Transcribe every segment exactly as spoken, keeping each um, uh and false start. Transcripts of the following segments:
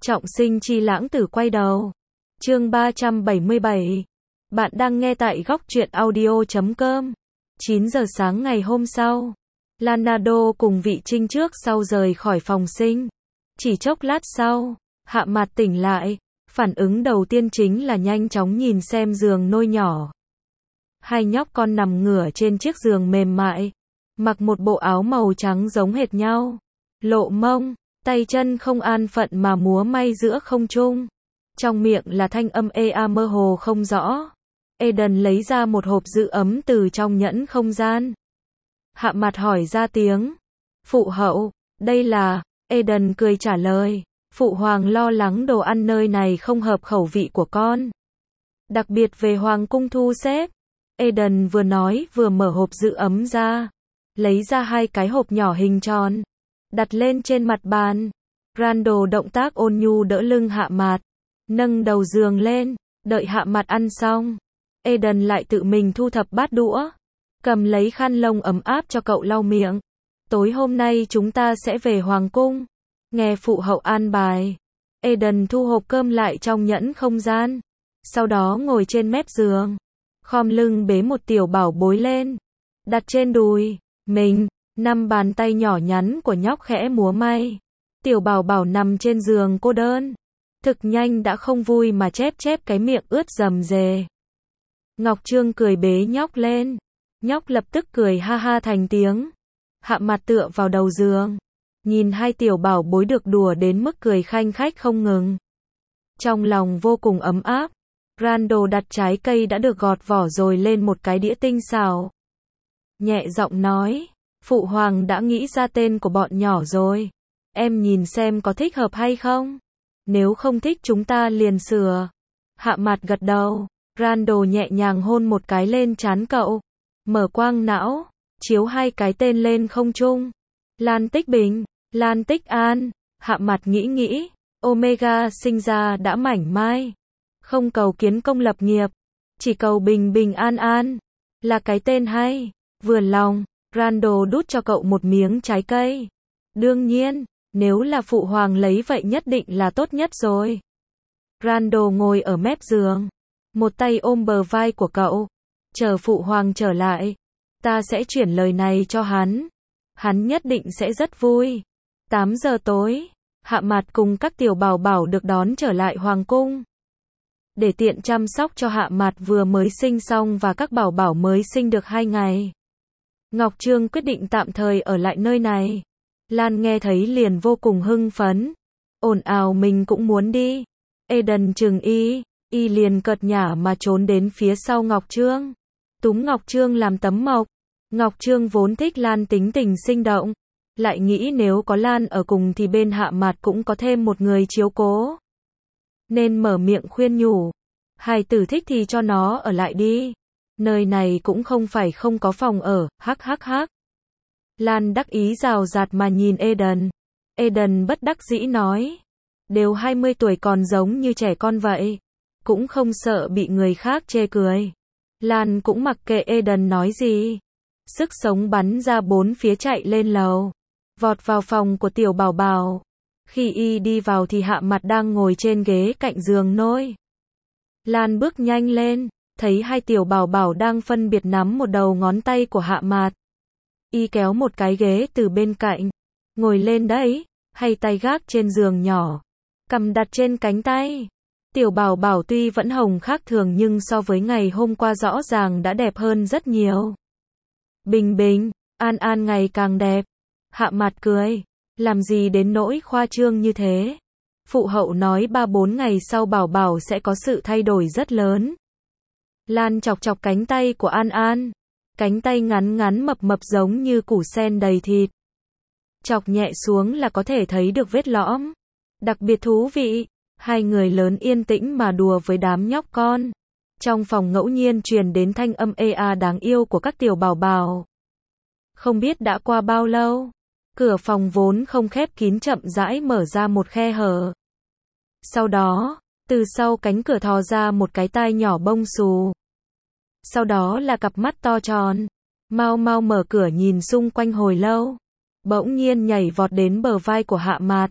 Trọng sinh chi lãng tử quay đầu. Chương ba trăm bảy mươi bảy. Bạn đang nghe tại góc truyện audio chấm com. chín giờ sáng ngày hôm sau, Leonardo cùng Vị Trinh trước sau rời khỏi phòng sinh. Chỉ chốc lát sau, Hạ Mạt tỉnh lại, phản ứng đầu tiên chính là nhanh chóng nhìn xem giường nôi nhỏ. Hai nhóc con nằm ngửa trên chiếc giường mềm mại, mặc một bộ áo màu trắng giống hệt nhau, lộ mông, tay chân không an phận mà múa may giữa không trung. Trong miệng là thanh âm ê a mơ hồ không rõ. Eden lấy ra một hộp giữ ấm từ trong nhẫn không gian. Hạ Mạt hỏi ra tiếng. Phụ hậu, đây là... Eden cười trả lời. Phụ hoàng lo lắng đồ ăn nơi này không hợp khẩu vị của con. Đặc biệt về hoàng cung thu xếp. Eden vừa nói vừa mở hộp giữ ấm ra. Lấy ra hai cái hộp nhỏ hình tròn. Đặt lên trên mặt bàn. Randall động tác ôn nhu đỡ lưng Hạ Mạt. Nâng đầu giường lên. Đợi Hạ Mạt ăn xong. Eden lại tự mình thu thập bát đũa. Cầm lấy khăn lông ấm áp cho cậu lau miệng. Tối hôm nay chúng ta sẽ về hoàng cung. Nghe phụ hậu an bài. Eden thu hộp cơm lại trong nhẫn không gian. Sau đó ngồi trên mép giường. Khom lưng bế một tiểu bảo bối lên. Đặt trên đùi mình. Năm bàn tay nhỏ nhắn của nhóc khẽ múa may. Tiểu bảo bảo nằm trên giường cô đơn. Thực nhanh đã không vui mà chép chép cái miệng ướt rầm rề. Ngọc Trương cười bế nhóc lên. Nhóc lập tức cười ha ha thành tiếng. Hạ Mạt tựa vào đầu giường. Nhìn hai tiểu bảo bối được đùa đến mức cười khanh khách không ngừng. Trong lòng vô cùng ấm áp. Randall đặt trái cây đã được gọt vỏ rồi lên một cái đĩa tinh xảo. Nhẹ giọng nói. Phụ hoàng đã nghĩ ra tên của bọn nhỏ rồi. Em nhìn xem có thích hợp hay không? Nếu không thích chúng ta liền sửa. Hạ Mạt gật đầu. Randall nhẹ nhàng hôn một cái lên trán cậu. Mở quang não. Chiếu hai cái tên lên không trung. Lan Tích Bình, Lan Tích An. Hạ Mạt nghĩ nghĩ. Omega sinh ra đã mảnh mai. Không cầu kiến công lập nghiệp. Chỉ cầu bình bình an an. Là cái tên hay. Vừa lòng. Randall đút cho cậu một miếng trái cây. Đương nhiên, nếu là phụ hoàng lấy vậy nhất định là tốt nhất rồi. Randall ngồi ở mép giường. Một tay ôm bờ vai của cậu. Chờ phụ hoàng trở lại. Ta sẽ chuyển lời này cho hắn. Hắn nhất định sẽ rất vui. tám giờ tối. Hạ Mạt cùng các tiểu bảo bảo được đón trở lại hoàng cung. Để tiện chăm sóc cho Hạ Mạt vừa mới sinh xong và các bảo bảo mới sinh được hai ngày. Ngọc Trương quyết định tạm thời ở lại nơi này. Lan nghe thấy liền vô cùng hưng phấn. Ồn ào mình cũng muốn đi. Eden chừng y. Y liền cợt nhả mà trốn đến phía sau Ngọc Trương. Túm Ngọc Trương làm tấm mộc. Ngọc Trương vốn thích Lan tính tình sinh động. Lại nghĩ nếu có Lan ở cùng thì bên Hạ Mạt cũng có thêm một người chiếu cố. Nên mở miệng khuyên nhủ. Hài tử thích thì cho nó ở lại đi. Nơi này cũng không phải không có phòng ở, hắc hắc hắc. Lan đắc ý rào rạt mà nhìn Eden. Eden bất đắc dĩ nói. Đều hai mươi tuổi còn giống như trẻ con vậy. Cũng không sợ bị người khác chê cười. Lan cũng mặc kệ Eden nói gì. Sức sống bắn ra bốn phía chạy lên lầu. Vọt vào phòng của tiểu bảo bảo. Khi y đi vào thì Hạ Mạt đang ngồi trên ghế cạnh giường nôi. Lan bước nhanh lên. Thấy hai tiểu bảo bảo đang phân biệt nắm một đầu ngón tay của Hạ Mạt. Y kéo một cái ghế từ bên cạnh. Ngồi lên đấy. Hay tay gác trên giường nhỏ. Cầm đặt trên cánh tay. Tiểu bảo bảo tuy vẫn hồng khác thường nhưng so với ngày hôm qua rõ ràng đã đẹp hơn rất nhiều. Bình bình, An An ngày càng đẹp. Hạ Mạt cười. Làm gì đến nỗi khoa trương như thế. Phụ hậu nói ba bốn ngày sau bảo bảo sẽ có sự thay đổi rất lớn. Lan chọc chọc cánh tay của An An. Cánh tay ngắn ngắn mập mập giống như củ sen đầy thịt. Chọc nhẹ xuống là có thể thấy được vết lõm. Đặc biệt thú vị. Hai người lớn yên tĩnh mà đùa với đám nhóc con. Trong phòng ngẫu nhiên truyền đến thanh âm ê a đáng yêu của các tiểu bảo bảo. Không biết đã qua bao lâu. Cửa phòng vốn không khép kín chậm rãi mở ra một khe hở. Sau đó, từ sau cánh cửa thò ra một cái tai nhỏ bông xù. Sau đó là cặp mắt to tròn. Mau mau mở cửa nhìn xung quanh hồi lâu. Bỗng nhiên nhảy vọt đến bờ vai của Hạ Mạt.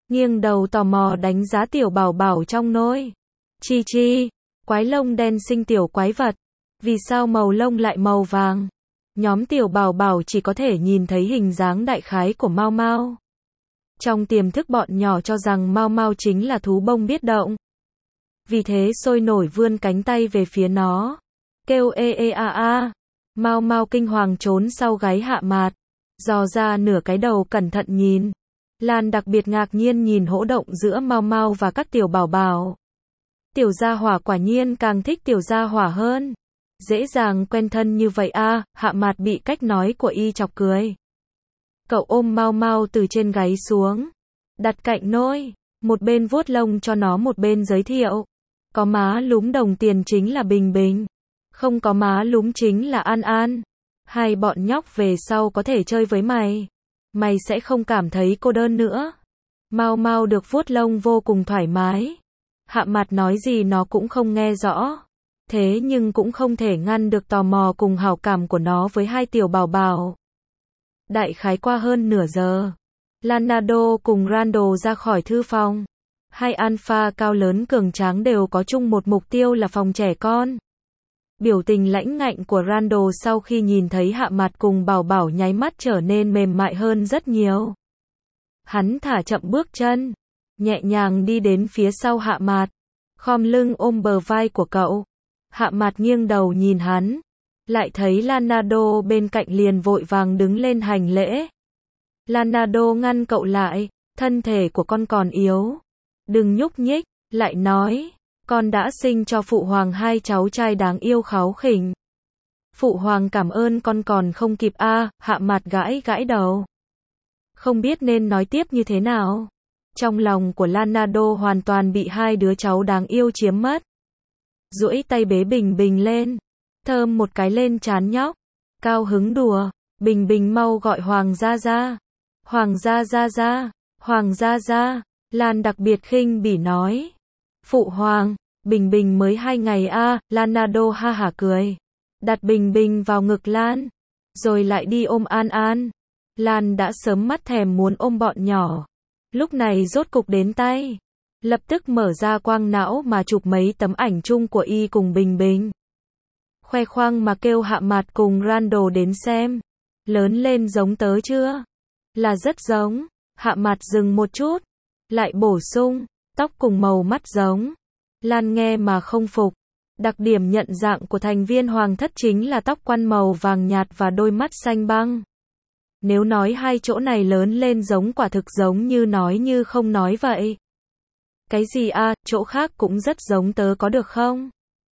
nghiêng đầu tò mò đánh giá tiểu bảo bảo trong nôi. Chi chi, quái lông đen xinh tiểu quái vật. Vì sao màu lông lại màu vàng? Nhóm tiểu bảo bảo chỉ có thể nhìn thấy hình dáng đại khái của Mao Mao. Trong tiềm thức bọn nhỏ cho rằng Mao Mao chính là thú bông biết động. Vì thế sôi nổi vươn cánh tay về phía nó. Kêu ê ê a a. Mao Mao kinh hoàng trốn sau gáy Hạ Mạt. Dò ra nửa cái đầu cẩn thận nhìn. Lan đặc biệt ngạc nhiên nhìn hỗ động giữa Mao Mao và các tiểu bảo bảo. Tiểu gia hỏa quả nhiên càng thích tiểu gia hỏa hơn. Dễ dàng quen thân như vậy a, à, Hạ Mạt bị cách nói của y chọc cười. Cậu ôm Mao Mao từ trên gáy xuống, đặt cạnh nôi, một bên vuốt lông cho nó một bên giới thiệu. Có má lúm đồng tiền chính là Bình Bình, không có má lúm chính là An An. Hai bọn nhóc về sau có thể chơi với mày, mày sẽ không cảm thấy cô đơn nữa. Mao Mao được vuốt lông vô cùng thoải mái. Hạ Mạt nói gì nó cũng không nghe rõ. Thế nhưng cũng không thể ngăn được tò mò cùng hảo cảm của nó với hai tiểu bảo bảo. Đại khái qua hơn nửa giờ, Lanado cùng Randall ra khỏi thư phòng. Hai alpha cao lớn cường tráng đều có chung một mục tiêu là phòng trẻ con. Biểu tình lãnh ngạnh của Randall sau khi nhìn thấy Hạ Mạt cùng bảo bảo nháy mắt trở nên mềm mại hơn rất nhiều. Hắn thả chậm bước chân, nhẹ nhàng đi đến phía sau Hạ Mạt, khom lưng ôm bờ vai của cậu. Hạ Mạt nghiêng đầu nhìn hắn, lại thấy Lanado bên cạnh liền vội vàng đứng lên hành lễ. Lanado ngăn cậu lại, thân thể của con còn yếu, đừng nhúc nhích, lại nói, con đã sinh cho phụ hoàng hai cháu trai đáng yêu kháu khỉnh. Phụ hoàng cảm ơn con còn không kịp a, à, Hạ Mạt gãi gãi đầu. Không biết nên nói tiếp như thế nào. Trong lòng của Lanado hoàn toàn bị hai đứa cháu đáng yêu chiếm mất. Duỗi tay bế Bình Bình lên, thơm một cái lên trán nhóc, cao hứng đùa, Bình Bình mau gọi Hoàng gia gia. Hoàng gia gia gia, Hoàng gia gia, Lan đặc biệt khinh bỉ nói. Phụ hoàng, Bình Bình mới hai ngày a, à, Lanado ha hả cười. Đặt Bình Bình vào ngực Lan, rồi lại đi ôm An An. Lan đã sớm mắt thèm muốn ôm bọn nhỏ. Lúc này rốt cục đến tay. Lập tức mở ra quang não mà chụp mấy tấm ảnh chung của y cùng Bình Bình. Khoe khoang mà kêu Hạ Mạt cùng Randall đến xem. Lớn lên giống tớ chưa? Là rất giống. Hạ Mạt dừng một chút, lại bổ sung, tóc cùng màu mắt giống. Lan nghe mà không phục. Đặc điểm nhận dạng của thành viên hoàng thất chính là tóc quăn màu vàng nhạt và đôi mắt xanh băng. Nếu nói hai chỗ này lớn lên giống quả thực giống như nói như không nói vậy. Cái gì a, à, chỗ khác cũng rất giống tớ có được không?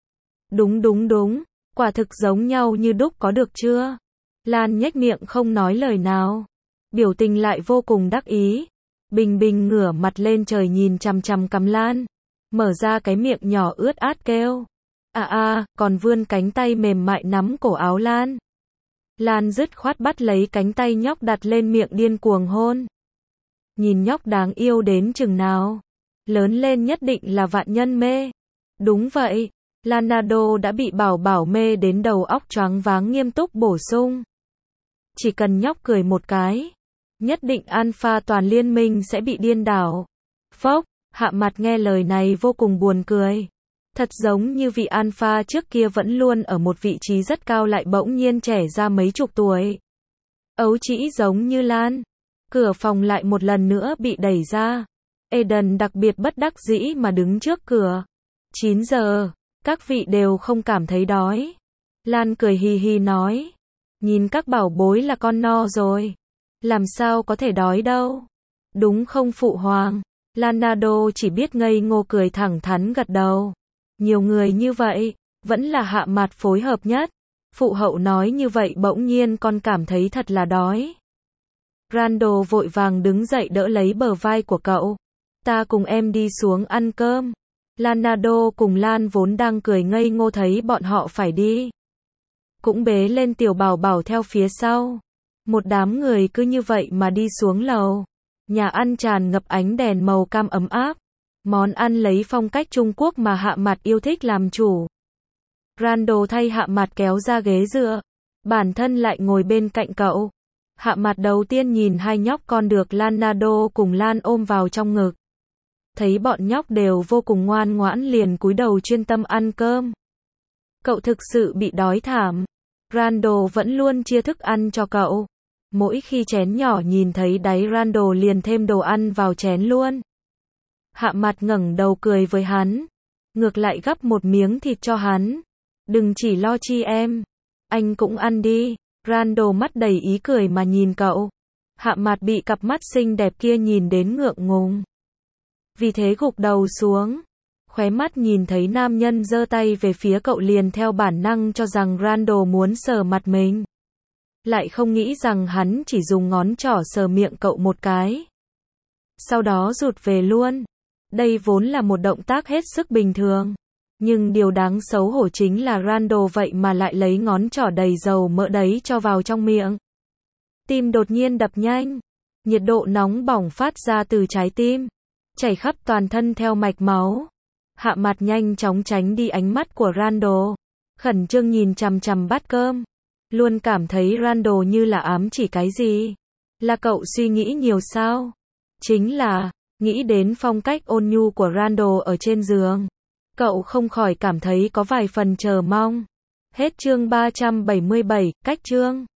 Đúng đúng đúng, quả thực giống nhau như đúc có được chưa? Lan nhếch miệng không nói lời nào. Biểu tình lại vô cùng đắc ý. Bình Bình ngửa mặt lên trời nhìn chằm chằm cằm Lan. Mở ra cái miệng nhỏ ướt át kêu. À à, còn vươn cánh tay mềm mại nắm cổ áo Lan. Lan dứt khoát bắt lấy cánh tay nhóc đặt lên miệng điên cuồng hôn. Nhìn nhóc đáng yêu đến chừng nào. Lớn lên nhất định là vạn nhân mê. Đúng vậy, Lanado đã bị bảo bảo mê đến đầu óc choáng váng nghiêm túc bổ sung. Chỉ cần nhóc cười một cái, nhất định alpha toàn liên minh sẽ bị điên đảo. Phốc, Hạ Mạt nghe lời này vô cùng buồn cười. Thật giống như vị alpha trước kia vẫn luôn ở một vị trí rất cao lại bỗng nhiên trẻ ra mấy chục tuổi. Ấu trĩ giống như Lan. Cửa phòng lại một lần nữa bị đẩy ra. Eden đặc biệt bất đắc dĩ mà đứng trước cửa. chín giờ, các vị đều không cảm thấy đói. Lan cười hì hì nói. Nhìn các bảo bối là con no rồi. Làm sao có thể đói đâu. Đúng không phụ hoàng? Lanado chỉ biết ngây ngô cười thẳng thắn gật đầu. Nhiều người như vậy, vẫn là Hạ Mạt phối hợp nhất. Phụ hậu nói như vậy bỗng nhiên con cảm thấy thật là đói. Randall vội vàng đứng dậy đỡ lấy bờ vai của cậu. Ta cùng em đi xuống ăn cơm. Lanado cùng Lan vốn đang cười ngây ngô thấy bọn họ phải đi. Cũng bế lên tiểu bảo bảo theo phía sau. Một đám người cứ như vậy mà đi xuống lầu. Nhà ăn tràn ngập ánh đèn màu cam ấm áp. Món ăn lấy phong cách Trung Quốc mà Hạ Mạt yêu thích làm chủ. Randall thay Hạ Mạt kéo ra ghế dựa. Bản thân lại ngồi bên cạnh cậu. Hạ mặt đầu tiên nhìn hai nhóc con được Leonardo cùng Lan ôm vào trong ngực. Thấy bọn nhóc đều vô cùng ngoan ngoãn liền cúi đầu chuyên tâm ăn cơm. Cậu thực sự bị đói thảm. Randall vẫn luôn chia thức ăn cho cậu. Mỗi khi chén nhỏ nhìn thấy đáy Randall liền thêm đồ ăn vào chén luôn. Hạ mặt ngẩng đầu cười với hắn. Ngược lại gắp một miếng thịt cho hắn. Đừng chỉ lo chi em. Anh cũng ăn đi. Randall mắt đầy ý cười mà nhìn cậu. Hạ mặt bị cặp mắt xinh đẹp kia nhìn đến ngượng ngùng. Vì thế gục đầu xuống. Khóe mắt nhìn thấy nam nhân giơ tay về phía cậu liền theo bản năng cho rằng Randall muốn sờ mặt mình. Lại không nghĩ rằng hắn chỉ dùng ngón trỏ sờ miệng cậu một cái. Sau đó rụt về luôn. Đây vốn là một động tác hết sức bình thường. Nhưng điều đáng xấu hổ chính là Randall vậy mà lại lấy ngón trỏ đầy dầu mỡ đấy cho vào trong miệng. Tim đột nhiên đập nhanh. Nhiệt độ nóng bỏng phát ra từ trái tim. Chảy khắp toàn thân theo mạch máu. Hạ mặt nhanh chóng tránh đi ánh mắt của Randall. Khẩn trương nhìn chằm chằm bát cơm. Luôn cảm thấy Randall như là ám chỉ cái gì. Là cậu suy nghĩ nhiều sao? Chính là, nghĩ đến phong cách ôn nhu của Randall ở trên giường. Cậu không khỏi cảm thấy có vài phần chờ mong. Hết chương ba trăm bảy mươi bảy, cách chương.